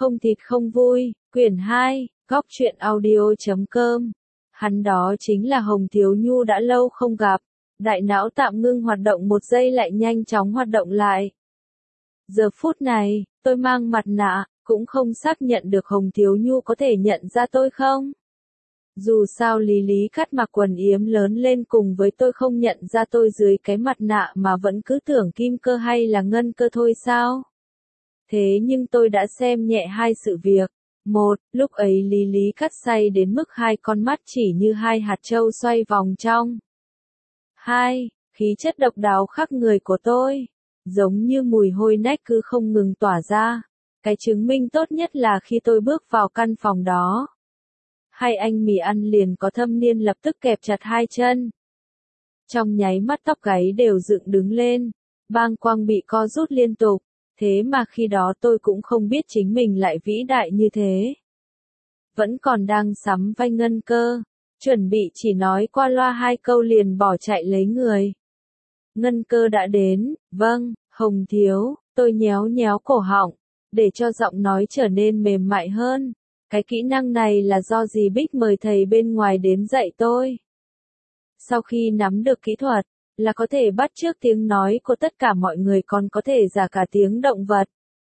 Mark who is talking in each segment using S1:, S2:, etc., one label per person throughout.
S1: Không thịt không vui, quyển 2, góc truyện audio.com. Hắn đó chính là Hồng Thiếu Nhu đã lâu không gặp. Đại não tạm ngưng hoạt động một giây lại nhanh chóng hoạt động lại. Giờ phút này, tôi mang mặt nạ, cũng không xác nhận được Hồng Thiếu Nhu có thể nhận ra tôi không. Dù sao Lý Lý Cắt mặc quần yếm lớn lên cùng với tôi không nhận ra tôi dưới cái mặt nạ mà vẫn cứ tưởng kim cơ hay là ngân cơ thôi sao. Thế nhưng tôi đã xem nhẹ hai sự việc. Một, lúc ấy Lý Lý Cắt say đến mức hai con mắt chỉ như hai hạt châu xoay vòng trong. Hai, khí chất độc đáo khắc người của tôi, giống như mùi hôi nách cứ không ngừng tỏa ra. Cái chứng minh tốt nhất là khi tôi bước vào căn phòng đó. Hai anh mì ăn liền có thâm niên lập tức kẹp chặt hai chân. Trong nháy mắt tóc gáy đều dựng đứng lên, bàng quang bị co rút liên tục. Thế mà khi đó tôi cũng không biết chính mình lại vĩ đại như thế. Vẫn còn đang sắm vai ngân cơ, chuẩn bị chỉ nói qua loa hai câu liền bỏ chạy lấy người. Ngân cơ đã đến, vâng, Hồng thiếu, tôi nhéo nhéo cổ họng, để cho giọng nói trở nên mềm mại hơn. Cái kỹ năng này là do dì Bích mời thầy bên ngoài đến dạy tôi. Sau khi nắm được kỹ thuật, là có thể bắt chước tiếng nói của tất cả mọi người còn có thể giả cả tiếng động vật.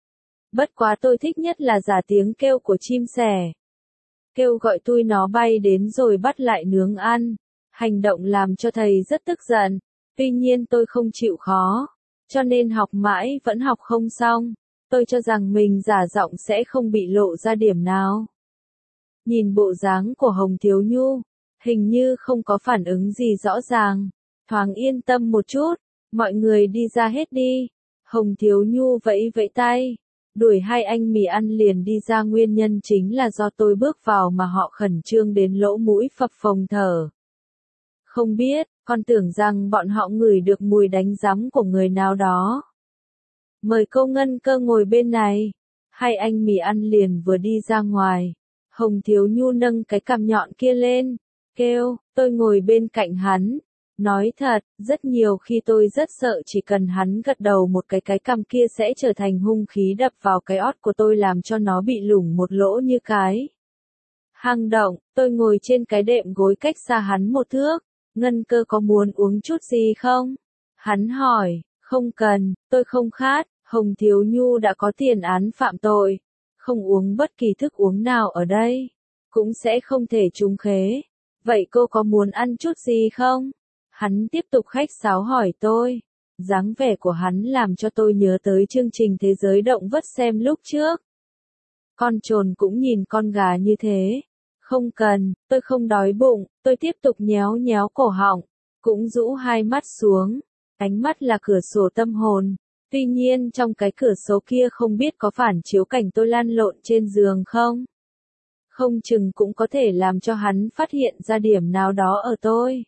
S1: Bất quá tôi thích nhất là giả tiếng kêu của chim sẻ. Kêu gọi tui nó bay đến rồi bắt lại nướng ăn. Hành động làm cho thầy rất tức giận. Tuy nhiên tôi không chịu khó, cho nên học mãi vẫn học không xong. Tôi cho rằng mình giả giọng sẽ không bị lộ ra điểm nào. Nhìn bộ dáng của Hồng Thiếu Nhu, hình như không có phản ứng gì rõ ràng. Thoáng yên tâm một chút, mọi người đi ra hết đi. Hồng Thiếu Nhu vẫy vẫy tay, đuổi hai anh mì ăn liền đi ra, nguyên nhân chính là do tôi bước vào mà họ khẩn trương đến lỗ mũi phập phồng thở. Không biết, con tưởng rằng bọn họ ngửi được mùi đánh giấm của người nào đó. Mời cô Ngân cơ ngồi bên này. Hai anh mì ăn liền vừa đi ra ngoài. Hồng Thiếu Nhu nâng cái cằm nhọn kia lên, kêu, tôi ngồi bên cạnh hắn. Nói thật, rất nhiều khi tôi rất sợ chỉ cần hắn gật đầu một cái cằm kia sẽ trở thành hung khí đập vào cái ót của tôi làm cho nó bị lủng một lỗ như cái hang động. Tôi ngồi trên cái đệm gối cách xa hắn một thước. Ngân cơ có muốn uống chút gì không? Hắn hỏi, không cần, tôi không khát. Hồng Thiếu Nhu đã có tiền án phạm tội, không uống bất kỳ thức uống nào ở đây, cũng sẽ không thể trúng khế. Vậy cô có muốn ăn chút gì không? Hắn tiếp tục khách sáo hỏi tôi. Dáng vẻ của hắn làm cho tôi nhớ tới chương trình Thế giới động vật xem lúc trước. Con trồn cũng nhìn con gà như thế. Không cần, tôi không đói bụng. Tôi tiếp tục nhéo nhéo cổ họng, cũng rũ hai mắt xuống. Ánh mắt là cửa sổ tâm hồn. Tuy nhiên trong cái cửa sổ kia không biết có phản chiếu cảnh tôi lăn lộn trên giường không? Không chừng cũng có thể làm cho hắn phát hiện ra điểm nào đó ở tôi.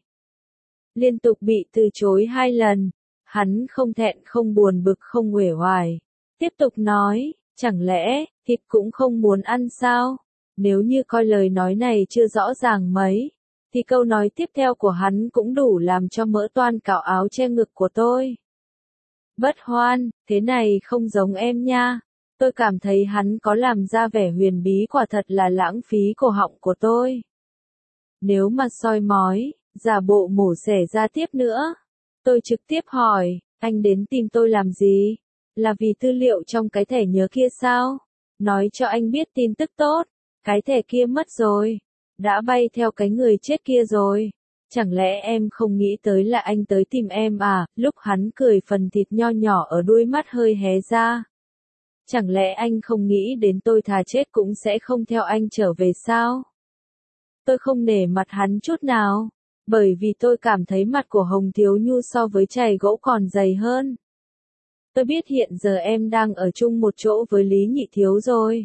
S1: Liên tục bị từ chối 2 lần. Hắn không thẹn không buồn bực không uể oải. Tiếp tục nói, chẳng lẽ, thịt cũng không muốn ăn sao? Nếu như coi lời nói này chưa rõ ràng mấy, thì câu nói tiếp theo của hắn cũng đủ làm cho mỡ toan cạo áo che ngực của tôi. Bất Hoan, thế này không giống em nha. Tôi cảm thấy hắn có làm ra vẻ huyền bí, quả thật là lãng phí cổ họng của tôi. Nếu mà soi mói, giả bộ mổ xẻ ra tiếp nữa. Tôi trực tiếp hỏi, anh đến tìm tôi làm gì? Là vì tư liệu trong cái thẻ nhớ kia sao? Nói cho anh biết tin tức tốt, cái thẻ kia mất rồi. Đã bay theo cái người chết kia rồi. Chẳng lẽ em không nghĩ tới là anh tới tìm em à? Lúc hắn cười phần thịt nho nhỏ ở đuôi mắt hơi hé ra. Chẳng lẽ anh không nghĩ đến tôi thà chết cũng sẽ không theo anh trở về sao? Tôi không nể mặt hắn chút nào, bởi vì tôi cảm thấy mặt của Hồng Thiếu Nhu so với chày gỗ còn dày hơn. Tôi biết hiện giờ em đang ở chung một chỗ với Lý Nhị Thiếu rồi.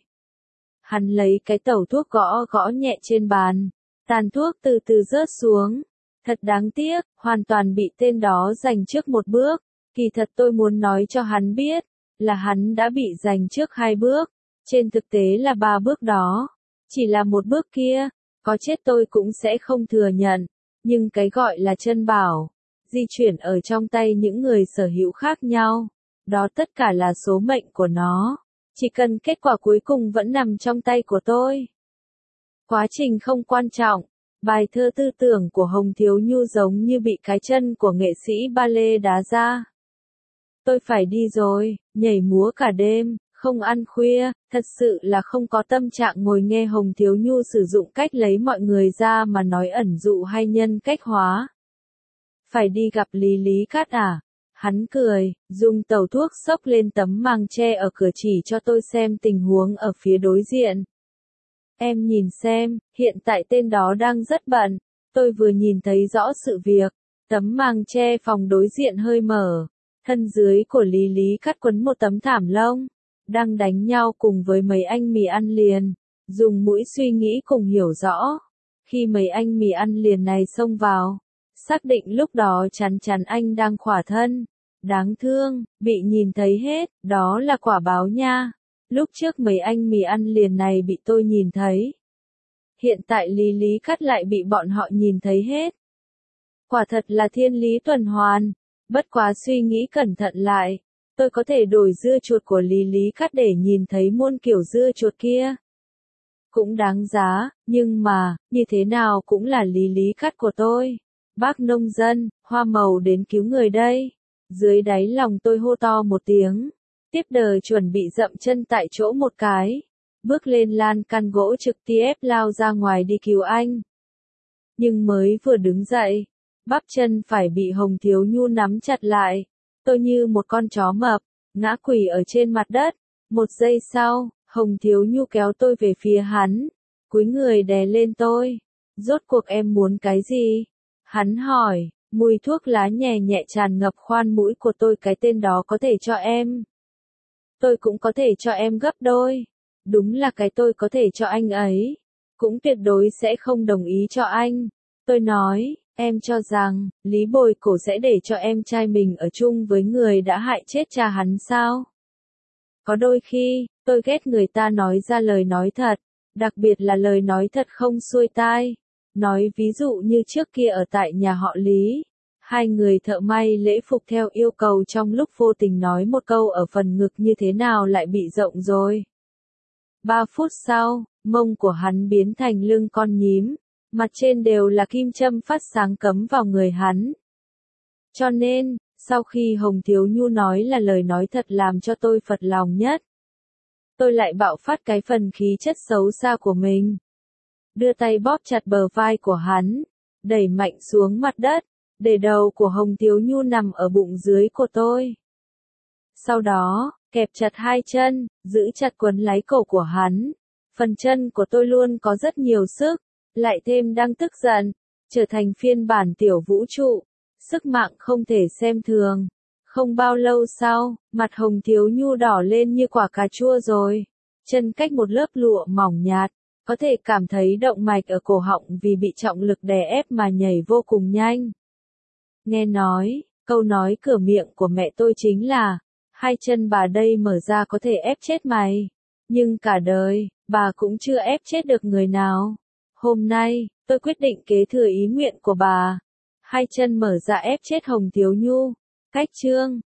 S1: Hắn lấy cái tẩu thuốc gõ gõ nhẹ trên bàn, tàn thuốc từ từ rớt xuống. Thật đáng tiếc, hoàn toàn bị tên đó giành trước một bước. Kỳ thật tôi muốn nói cho hắn biết, là hắn đã bị giành trước 2 bước. Trên thực tế là 3 bước đó. Chỉ là một bước kia, có chết tôi cũng sẽ không thừa nhận. Nhưng cái gọi là chân bảo, di chuyển ở trong tay những người sở hữu khác nhau. Đó tất cả là số mệnh của nó. Chỉ cần kết quả cuối cùng vẫn nằm trong tay của tôi. Quá trình không quan trọng. Bài thơ tư tưởng của Hồng Thiếu Nhu giống như bị cái chân của nghệ sĩ ballet đá ra. Tôi phải đi rồi, nhảy múa cả đêm, không ăn khuya, thật sự là không có tâm trạng ngồi nghe Hồng Thiếu Nhu sử dụng cách lấy mọi người ra mà nói ẩn dụ hay nhân cách hóa. Phải đi gặp Lý Lý Cát à? Hắn cười, dùng tẩu thuốc xốc lên tấm màng che ở cửa chỉ cho tôi xem tình huống ở phía đối diện. Em nhìn xem, hiện tại tên đó đang rất bận. Tôi vừa nhìn thấy rõ sự việc. Tấm màng che phòng đối diện hơi mở. Thân dưới của Lý Lý Cát quấn một tấm thảm lông. Đang đánh nhau cùng với mấy anh mì ăn liền. Dùng mũi suy nghĩ cùng hiểu rõ. Khi mấy anh mì ăn liền này xông vào. Xác định lúc đó chắn chắn anh đang khỏa thân. Đáng thương, bị nhìn thấy hết, đó là quả báo nha. Lúc trước mấy anh mì ăn liền này bị tôi nhìn thấy. Hiện tại Lý Lý Cát lại bị bọn họ nhìn thấy hết. Quả thật là thiên lý tuần hoàn. Bất quá suy nghĩ cẩn thận lại. Tôi có thể đổi dưa chuột của Lý Lý Cát để nhìn thấy muôn kiểu dưa chuột kia. Cũng đáng giá, nhưng mà, như thế nào cũng là Lý Lý Cát của tôi. Bác nông dân, hoa màu đến cứu người đây. Dưới đáy lòng tôi hô to một tiếng. Tiếp đời chuẩn bị dậm chân tại chỗ một cái. Bước lên lan can gỗ trực tiếp lao ra ngoài đi cứu anh. Nhưng mới vừa đứng dậy, bắp chân phải bị Hồng Thiếu Nhu nắm chặt lại. Tôi như một con chó mập, ngã quỳ ở trên mặt đất. Một giây sau, Hồng Thiếu Nhu kéo tôi về phía hắn. Cúi người đè lên tôi. Rốt cuộc em muốn cái gì? Hắn hỏi. Mùi thuốc lá nhẹ nhẹ tràn ngập khoan mũi của tôi, cái tên đó có thể cho em. Tôi cũng có thể cho em gấp đôi. Đúng là cái tôi có thể cho anh ấy. Cũng tuyệt đối sẽ không đồng ý cho anh. Tôi nói, em cho rằng, Lý Bồi Cổ sẽ để cho em trai mình ở chung với người đã hại chết cha hắn sao? Có đôi khi, tôi ghét người ta nói ra lời nói thật. Đặc biệt là lời nói thật không xuôi tai. Nói ví dụ như trước kia ở tại nhà họ Lý. Hai người thợ may lễ phục theo yêu cầu trong lúc vô tình nói một câu ở phần ngực như thế nào lại bị rộng rồi. 3 phút sau, mông của hắn biến thành lưng con nhím. Mặt trên đều là kim châm phát sáng cắm vào người hắn. Cho nên, sau khi Hồng Thiếu Nhu nói là lời nói thật làm cho tôi phật lòng nhất. Tôi lại bạo phát cái phần khí chất xấu xa của mình. Đưa tay bóp chặt bờ vai của hắn, đẩy mạnh xuống mặt đất, để đầu của Hồng Thiếu Nhu nằm ở bụng dưới của tôi. Sau đó, kẹp chặt hai chân, giữ chặt quấn lấy cổ của hắn. Phần chân của tôi luôn có rất nhiều sức, lại thêm đang tức giận, trở thành phiên bản tiểu vũ trụ, sức mạnh không thể xem thường. Không bao lâu sau, mặt Hồng Thiếu Nhu đỏ lên như quả cà chua rồi, chân cách một lớp lụa mỏng nhạt. Có thể cảm thấy động mạch ở cổ họng vì bị trọng lực đè ép mà nhảy vô cùng nhanh. Nghe nói, câu nói cửa miệng của mẹ tôi chính là, hai chân bà đây mở ra có thể ép chết mày. Nhưng cả đời, bà cũng chưa ép chết được người nào. Hôm nay, tôi quyết định kế thừa ý nguyện của bà. Hai chân mở ra ép chết Hồng Thiếu Nhu. Cách chương